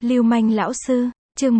Lưu manh lão sư, chương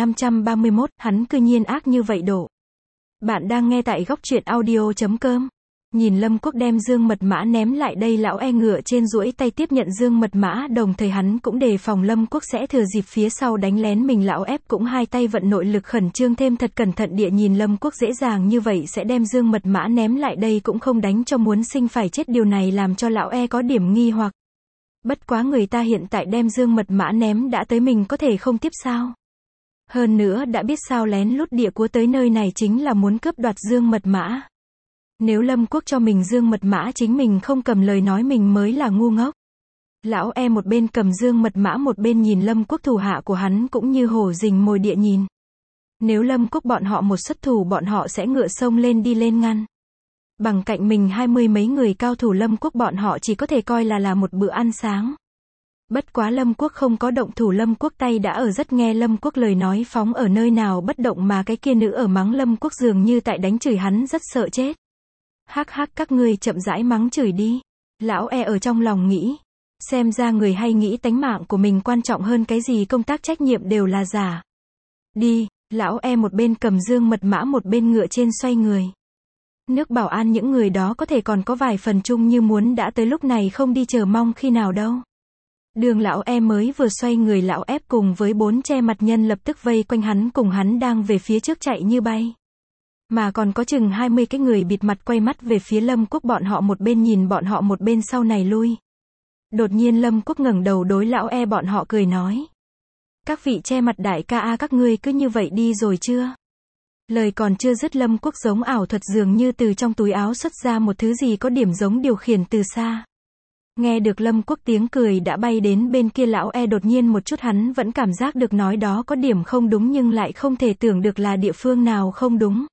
1531, hắn cư nhiên ác như vậy độ. Bạn đang nghe tại góc truyện audio.com. Nhìn Lâm Quốc đem dương mật mã ném lại đây, lão e ngựa trên duỗi tay tiếp nhận dương mật mã, đồng thời hắn cũng đề phòng Lâm Quốc sẽ thừa dịp phía sau đánh lén mình, lão ép cũng hai tay vận nội lực khẩn trương thêm thật cẩn thận địa, nhìn Lâm Quốc dễ dàng như vậy sẽ đem dương mật mã ném lại đây cũng không đánh cho muốn sinh phải chết, điều này làm cho lão e có điểm nghi hoặc. Bất quá người ta hiện tại đem dương mật mã ném đã tới, mình có thể không tiếp sao? Hơn nữa đã biết sao lén lút địa cua tới nơi này chính là muốn cướp đoạt dương mật mã. Nếu Lâm Quốc cho mình dương mật mã chính mình không cầm, lời nói mình mới là ngu ngốc. Lão e một bên cầm dương mật mã một bên nhìn Lâm Quốc, thủ hạ của hắn cũng như hổ rình mồi địa nhìn. Nếu Lâm Quốc bọn họ một xuất thủ, bọn họ sẽ ngựa sông lên đi lên ngăn. Bằng cạnh mình 20 mấy người cao thủ, Lâm Quốc bọn họ chỉ có thể coi là một bữa ăn sáng. Bất quá Lâm Quốc không có động thủ, Lâm Quốc tay đã ở rất nghe Lâm Quốc lời nói, phóng ở nơi nào bất động, mà cái kia nữ ở mắng Lâm Quốc dường như tại đánh chửi hắn, rất sợ chết. Hắc hắc, các ngươi chậm rãi mắng chửi đi. Lão e ở trong lòng nghĩ. Xem ra người hay nghĩ tánh mạng của mình quan trọng hơn cái gì, công tác trách nhiệm đều là giả. Đi, lão e một bên cầm dương mật mã một bên ngựa trên xoay người. Nước bảo an những người đó có thể còn có vài phần chung như muốn đã tới lúc này không đi chờ mong khi nào đâu. Đường lão e mới vừa xoay người, lão ép cùng với 4 che mặt nhân lập tức vây quanh hắn, cùng hắn đang về phía trước chạy như bay. Mà còn có chừng 20 cái người bịt mặt quay mắt về phía Lâm Quốc bọn họ, một bên nhìn bọn họ một bên sau này lui. Đột nhiên Lâm Quốc ngẩng đầu đối lão e bọn họ cười nói. Các vị che mặt đại ca a, các ngươi cứ như vậy đi rồi chưa? Lời còn chưa dứt, Lâm Quốc giống ảo thuật dường như từ trong túi áo xuất ra một thứ gì có điểm giống điều khiển từ xa. Nghe được Lâm Quốc tiếng cười đã bay đến bên kia, lão e đột nhiên một chút, hắn vẫn cảm giác được nói đó có điểm không đúng nhưng lại không thể tưởng được là địa phương nào không đúng.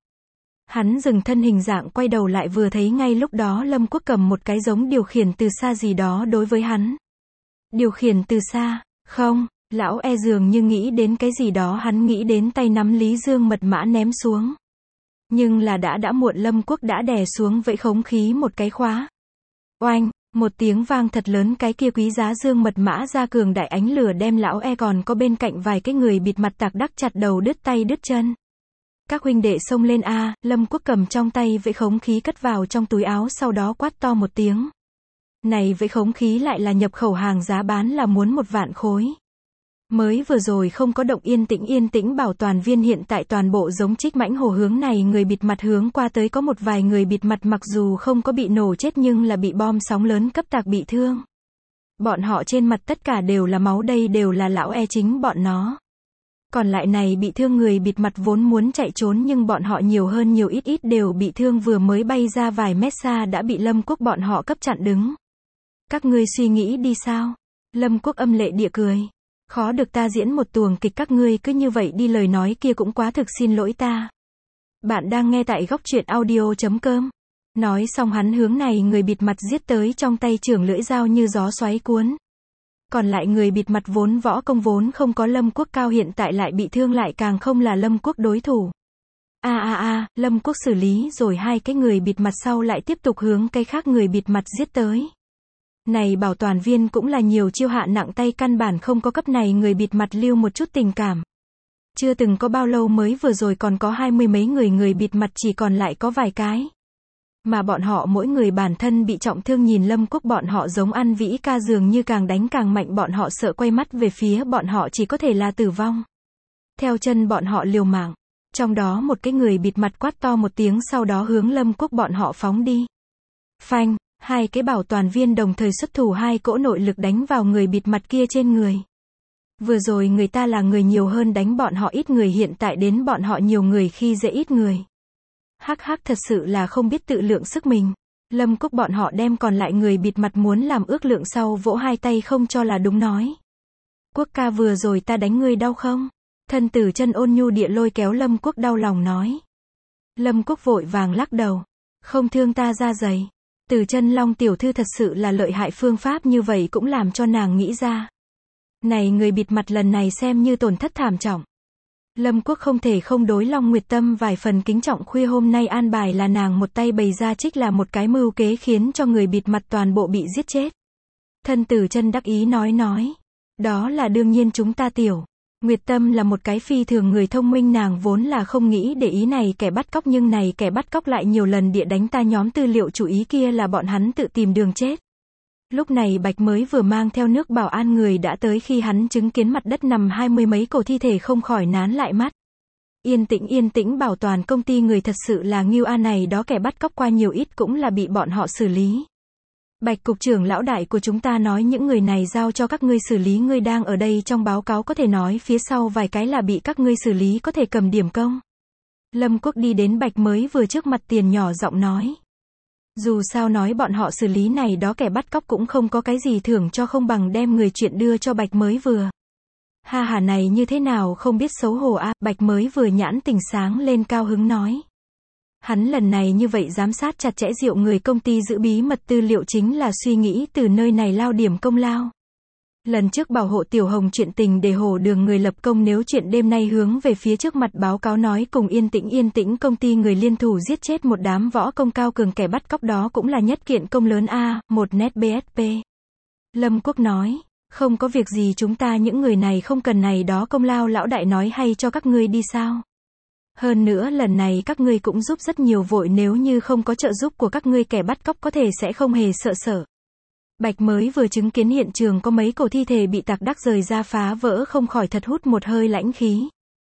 Hắn dừng thân hình dạng quay đầu lại, vừa thấy ngay lúc đó Lâm Quốc cầm một cái giống điều khiển từ xa gì đó đối với hắn. Điều khiển từ xa, không, lão e dường như nghĩ đến cái gì đó, hắn nghĩ đến tay nắm Lý Dương mật mã ném xuống. Nhưng là đã muộn, Lâm Quốc đã đè xuống vẫy khống khí một cái khóa. Oanh, một tiếng vang thật lớn, cái kia quý giá dương mật mã ra cường đại ánh lửa đem lão e còn có bên cạnh vài cái người bịt mặt tạc đắc chặt đầu đứt tay đứt chân. Các huynh đệ xông lên a, Lâm Quốc cầm trong tay vẫy khống khí cất vào trong túi áo, sau đó quát to một tiếng. Này vẫy khống khí lại là nhập khẩu hàng, giá bán là muốn 1 vạn khối. Mới vừa rồi không có động, yên tĩnh bảo toàn viên, hiện tại toàn bộ giống trích mãnh hổ hướng này người bịt mặt hướng qua tới, có một vài người bịt mặt mặc dù không có bị nổ chết nhưng là bị bom sóng lớn cấp tạc bị thương. Bọn họ trên mặt tất cả đều là máu, đây đều là lão e chính bọn nó. Còn lại này bị thương người bịt mặt vốn muốn chạy trốn nhưng bọn họ nhiều hơn nhiều ít đều bị thương, vừa mới bay ra vài mét xa đã bị Lâm Quốc bọn họ cấp chặn đứng. Các ngươi suy nghĩ đi sao? Lâm Quốc âm lệ địa cười. Khó được ta diễn một tuồng kịch, các ngươi cứ như vậy đi, lời nói kia cũng quá thực xin lỗi ta. Bạn đang nghe tại góc truyện audio.com. Nói xong hắn hướng này người bịt mặt giết tới, trong tay chưởng lưỡi dao như gió xoáy cuốn. Còn lại người bịt mặt vốn võ công vốn không có Lâm Quốc cao, hiện tại lại bị thương, lại càng không là Lâm Quốc đối thủ. Lâm Quốc xử lý rồi 2 cái người bịt mặt sau lại tiếp tục hướng cái khác người bịt mặt giết tới. Này bảo toàn viên cũng là nhiều chiêu hạ nặng tay, căn bản không có cấp này người bịt mặt lưu một chút tình cảm. Chưa từng có bao lâu, mới vừa rồi còn có 20 mấy người bịt mặt chỉ còn lại có vài cái. Mà bọn họ mỗi người bản thân bị trọng thương, nhìn Lâm Quốc bọn họ giống ăn vĩ ca, dường như càng đánh càng mạnh, bọn họ sợ quay mắt về phía bọn họ chỉ có thể là tử vong. Theo chân bọn họ liều mạng. Trong đó một cái người bịt mặt quát to một tiếng, sau đó hướng Lâm Quốc bọn họ phóng đi. Phanh, 2 cái bảo toàn viên đồng thời xuất thủ, 2 cỗ nội lực đánh vào người bịt mặt kia trên người. Vừa rồi người ta là người nhiều hơn đánh bọn họ ít người, hiện tại đến bọn họ nhiều người khi dễ ít người. Hắc hắc, thật sự là không biết tự lượng sức mình. Lâm Quốc bọn họ đem còn lại người bịt mặt muốn làm ước lượng, sau vỗ 2 tay không cho là đúng nói. Quốc ca, vừa rồi ta đánh ngươi đau không? Thân Tử Chân ôn nhu địa lôi kéo Lâm Quốc, đau lòng nói. Lâm Quốc vội vàng lắc đầu. Không thương ta da dày. Tử Chân Long tiểu thư thật sự là lợi hại, phương pháp như vậy cũng làm cho nàng nghĩ ra. Này người bịt mặt lần này xem như tổn thất thảm trọng. Lâm Quốc không thể không đối Long Nguyệt Tâm vài phần kính trọng, khuya hôm nay an bài là nàng một tay bày ra, trích là một cái mưu kế khiến cho người bịt mặt toàn bộ bị giết chết. Thân Tử Chân đắc ý nói. Đó là đương nhiên chúng ta Tiểu Nguyệt Tâm là một cái phi thường người thông minh, nàng vốn là không nghĩ để ý này kẻ bắt cóc, nhưng này kẻ bắt cóc lại nhiều lần địa đánh ta nhóm tư liệu, chủ ý kia là bọn hắn tự tìm đường chết. Lúc này Bạch mới vừa mang theo nước bảo an người đã tới, khi hắn chứng kiến mặt đất nằm 20 mấy cổ thi thể không khỏi nán lại mắt. Yên tĩnh bảo toàn công ty người thật sự là Ngưu A, này đó kẻ bắt cóc qua nhiều ít cũng là bị bọn họ xử lý. Bạch cục trưởng lão đại của chúng ta nói những người này giao cho các ngươi xử lý, ngươi đang ở đây trong báo cáo có thể nói phía sau vài cái là bị các ngươi xử lý, có thể cầm điểm công. Lâm Quốc đi đến Bạch mới vừa trước mặt tiền nhỏ giọng nói. Dù sao nói bọn họ xử lý này đó kẻ bắt cóc cũng không có cái gì thưởng cho, không bằng đem người chuyện đưa cho Bạch mới vừa. Ha ha, này như thế nào không biết xấu hổ a, Bạch mới vừa nhãn tình sáng lên cao hứng nói. Hắn lần này như vậy giám sát chặt chẽ Diệu người công ty giữ bí mật tư liệu chính là suy nghĩ từ nơi này lao điểm công lao. Lần trước bảo hộ Tiểu Hồng chuyện tình để hổ đường người lập công, nếu chuyện đêm nay hướng về phía trước mặt báo cáo nói cùng yên tĩnh công ty người liên thủ giết chết một đám võ công cao cường kẻ bắt cóc, đó cũng là nhất kiện công lớn a, một nét BSP. Lâm Quốc nói, không có việc gì, chúng ta những người này không cần này đó công lao, lão đại nói hay cho các ngươi đi sao? Hơn nữa lần này các ngươi cũng giúp rất nhiều vội, nếu như không có trợ giúp của các ngươi kẻ bắt cóc có thể sẽ không hề sợ. Bạch mới vừa chứng kiến hiện trường có mấy cổ thi thể bị tạc đắc rời ra phá vỡ, không khỏi thật hút một hơi lãnh khí.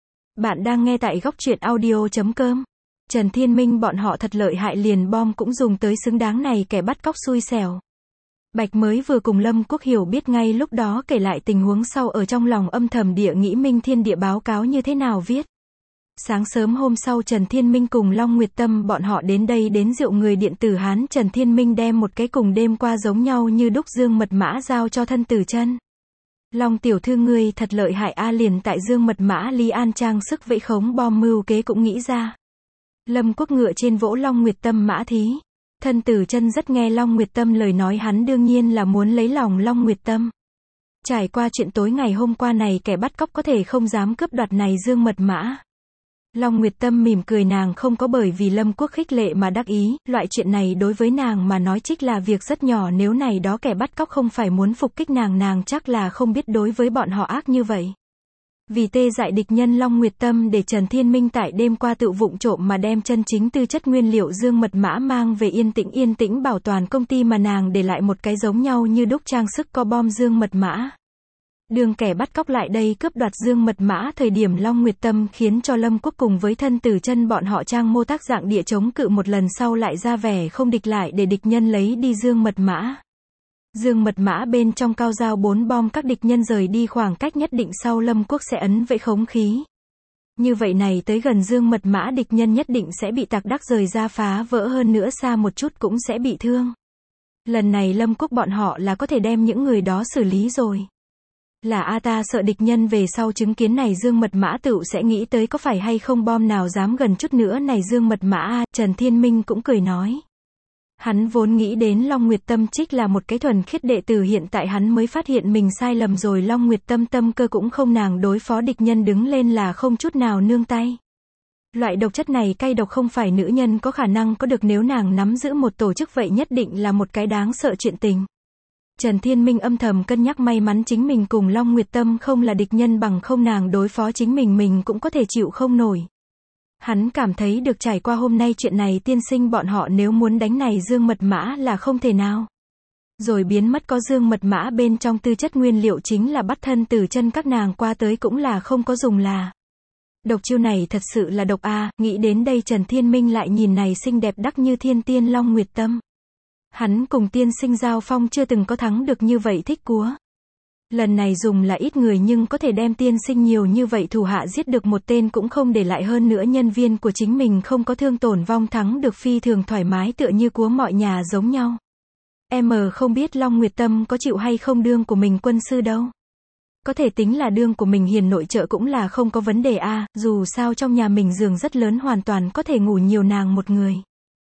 Bạn đang nghe tại góc truyện audio.com. Trần Thiên Minh bọn họ thật lợi hại, liền bom cũng dùng tới, xứng đáng này kẻ bắt cóc xui xẻo. Bạch mới vừa cùng Lâm Quốc hiểu biết ngay lúc đó kể lại tình huống sau, ở trong lòng âm thầm địa nghĩ Minh Thiên địa báo cáo như thế nào viết. Sáng sớm hôm sau Trần Thiên Minh cùng Long Nguyệt Tâm bọn họ đến đây đến Diệu người điện tử Hán. Trần Thiên Minh đem một cái cùng đêm qua giống nhau như đúc dương mật mã giao cho thân tử chân. Long tiểu thư ngươi thật lợi hại a, liền tại dương mật mã Lý An trang sức vẫy khống bom mưu kế cũng nghĩ ra. Lâm Quốc ngựa trên vỗ Long Nguyệt Tâm mã thí. Thân tử chân rất nghe Long Nguyệt Tâm lời nói, hắn đương nhiên là muốn lấy lòng Long Nguyệt Tâm. Trải qua chuyện tối ngày hôm qua này kẻ bắt cóc có thể không dám cướp đoạt này dương mật mã. Long Nguyệt Tâm mỉm cười, nàng không có bởi vì Lâm Quốc khích lệ mà đắc ý, loại chuyện này đối với nàng mà nói trích là việc rất nhỏ, nếu này đó kẻ bắt cóc không phải muốn phục kích nàng chắc là không biết đối với bọn họ ác như vậy. Vì tê dại địch nhân, Long Nguyệt Tâm để Trần Thiên Minh tại đêm qua tự vụng trộm mà đem chân chính tư chất nguyên liệu dương mật mã mang về yên tĩnh bảo toàn công ty, mà nàng để lại một cái giống nhau như đúc trang sức có bom dương mật mã. Đường kẻ bắt cóc lại đây cướp đoạt dương mật mã thời điểm, Long Nguyệt Tâm khiến cho Lâm Quốc cùng với thân tử chân bọn họ trang mô tác dạng địa chống cự một lần sau lại ra vẻ không địch lại để địch nhân lấy đi dương mật mã. Dương mật mã bên trong cao dao 4 bom, các địch nhân rời đi khoảng cách nhất định sau Lâm Quốc sẽ ấn vẫy khống khí. Như vậy này tới gần dương mật mã địch nhân nhất định sẽ bị tạc đắc rời ra phá vỡ, hơn nữa xa một chút cũng sẽ bị thương. Lần này Lâm Quốc bọn họ là có thể đem những người đó xử lý rồi. Là ta sợ địch nhân về sau chứng kiến này dương mật mã tựu sẽ nghĩ tới có phải hay không bom nào dám gần chút nữa này dương mật mã Trần Thiên Minh cũng cười nói. Hắn vốn nghĩ đến Long Nguyệt Tâm trích là một cái thuần khiết đệ tử, hiện tại hắn mới phát hiện mình sai lầm rồi. Long Nguyệt Tâm tâm cơ cũng không, nàng đối phó địch nhân đứng lên là không chút nào nương tay. Loại độc chất này cay độc không phải nữ nhân có khả năng có được, nếu nàng nắm giữ một tổ chức vậy nhất định là một cái đáng sợ chuyện tình. Trần Thiên Minh âm thầm cân nhắc, may mắn chính mình cùng Long Nguyệt Tâm không là địch nhân, bằng không nàng đối phó chính mình cũng có thể chịu không nổi. Hắn cảm thấy được trải qua hôm nay chuyện này tiên sinh bọn họ nếu muốn đánh này dương mật mã là không thể nào. Rồi biến mất có dương mật mã bên trong tư chất nguyên liệu chính là bắt thân tử chân các nàng qua tới cũng là không có dùng là. Độc chiêu này thật sự là độc a, nghĩ đến đây Trần Thiên Minh lại nhìn này xinh đẹp đắc như thiên tiên Long Nguyệt Tâm. Hắn cùng tiên sinh giao phong chưa từng có thắng được như vậy thích cúa. Lần này dùng là ít người nhưng có thể đem tiên sinh nhiều như vậy thủ hạ giết được một tên cũng không để lại, hơn nữa nhân viên của chính mình không có thương tổn vong, thắng được phi thường thoải mái tựa như cúa mọi nhà giống nhau. Em không biết Long Nguyệt Tâm có chịu hay không đương của mình quân sư đâu. Có thể tính là đương của mình hiền nội trợ cũng là không có vấn đề a, dù sao trong nhà mình giường rất lớn, hoàn toàn có thể ngủ nhiều nàng một người.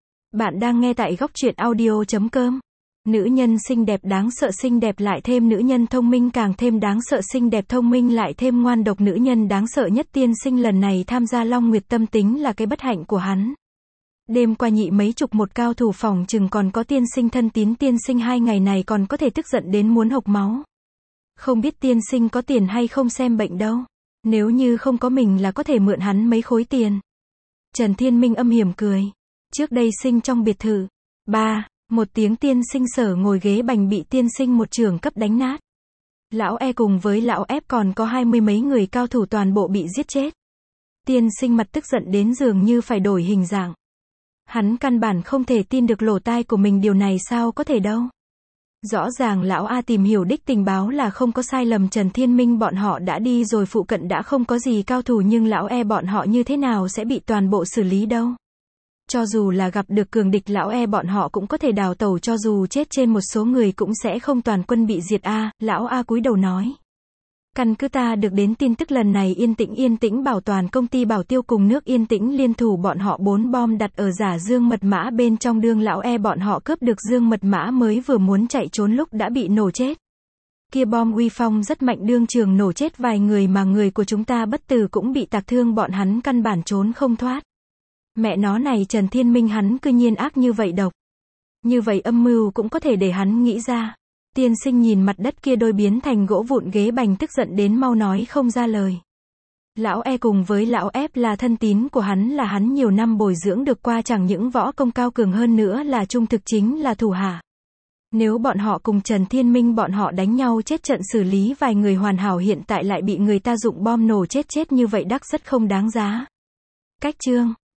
Bạn đang nghe tại góc truyện audio.com. Nữ nhân xinh đẹp đáng sợ, xinh đẹp lại thêm nữ nhân thông minh càng thêm đáng sợ, xinh đẹp thông minh lại thêm ngoan độc, nữ nhân đáng sợ nhất tiên sinh lần này tham gia Long Nguyệt Tâm tính là cái bất hạnh của hắn. Đêm qua nhị mấy chục một cao thủ phòng chừng còn có tiên sinh thân tín, tiên sinh 2 ngày này còn có thể tức giận đến muốn hộc máu. Không biết tiên sinh có tiền hay không xem bệnh đâu. Nếu như không có mình là có thể mượn hắn mấy khối tiền. Trần Thiên Minh âm hiểm cười. Trước đây sinh trong biệt thự. Một tiếng tiên sinh Sở ngồi ghế bành bị tiên sinh một chưởng cấp đánh nát. Lão E cùng với lão F còn có 20 mấy người cao thủ toàn bộ bị giết chết. Tiên sinh mặt tức giận đến dường như phải đổi hình dạng. Hắn căn bản không thể tin được lỗ tai của mình, điều này sao có thể đâu. Rõ ràng lão A tìm hiểu đích tình báo là không có sai lầm, Trần Thiên Minh bọn họ đã đi rồi, phụ cận đã không có gì cao thủ, nhưng lão E bọn họ như thế nào sẽ bị toàn bộ xử lý đâu. Cho dù là gặp được cường địch, lão E bọn họ cũng có thể đào tẩu, cho dù chết trên một số người cũng sẽ không toàn quân bị diệt a. Lão A cúi đầu nói. Căn cứ ta được đến tin tức lần này Yên Tĩnh Bảo Toàn công ty Bảo Tiêu cùng nước Yên Tĩnh liên thủ, bọn họ 4 bom đặt ở giả dương mật mã bên trong, đương lão E bọn họ cướp được dương mật mã mới vừa muốn chạy trốn lúc đã bị nổ chết. Kia bom uy phong rất mạnh, đương trường nổ chết vài người mà người của chúng ta bất tử cũng bị tạc thương, bọn hắn căn bản trốn không thoát. Mẹ nó này, Trần Thiên Minh hắn cư nhiên ác như vậy, độc. Như vậy âm mưu cũng có thể để hắn nghĩ ra. Tiên sinh nhìn mặt đất kia đôi biến thành gỗ vụn ghế bành tức giận đến mau nói không ra lời. Lão E cùng với lão F là thân tín của hắn, là hắn nhiều năm bồi dưỡng được qua, chẳng những võ công cao cường hơn nữa là trung thực, chính là thủ hạ. Nếu bọn họ cùng Trần Thiên Minh bọn họ đánh nhau chết trận, xử lý vài người hoàn hảo, hiện tại lại bị người ta dụng bom nổ chết như vậy, đắc rất không đáng giá. Cách chương